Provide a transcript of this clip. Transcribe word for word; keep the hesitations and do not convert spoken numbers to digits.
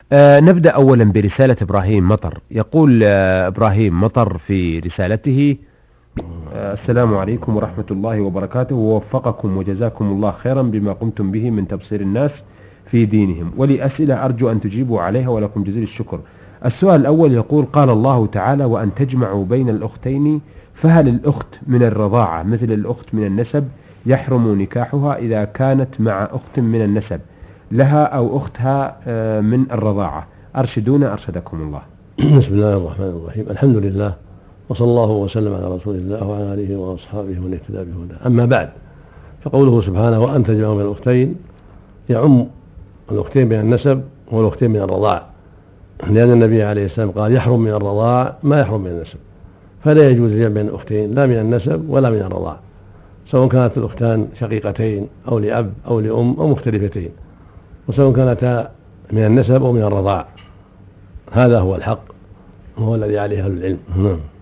آه نبدأ أولا برسالة إبراهيم مطر. يقول آه إبراهيم مطر في رسالته: آه السلام عليكم ورحمة الله وبركاته، ووفقكم وجزاكم الله خيرا بما قمتم به من تبصير الناس في دينهم، ولي أسئلة أرجو أن تجيبوا عليها ولكم جزيل الشكر. السؤال الأول يقول: قال الله تعالى: وأن تجمعوا بين الأختين، فهل الأخت من الرضاعة مثل الأخت من النسب يحرم نكاحها إذا كانت مع أخت من النسب لها أو أختها من الرضاعة؟ أرشدونا أرشدكم الله. بسم الله الرحمن الرحيم، الحمد لله، وصلى الله وسلم على رسول الله وعلى آله وأصحابه ومن اهتدى بهداه. أما بعد، فقوله سبحانه: وأن تجمعوا بين الأختين يعم الأختين من النسب والأختين من الرضاع، لأن النبي عليه السلام قال: يحرم من الرضاع ما يحرم من النسب، فلا يجوز الجمع بين الأختين لا من النسب ولا من الرضاع، سواء كانت الأختان شقيقتين أو لأب أو لأم أو مختلفتين، وسواء كانتا من النسب أو من الرضاع. هذا هو الحق وهو الذي عليه أهل العلم.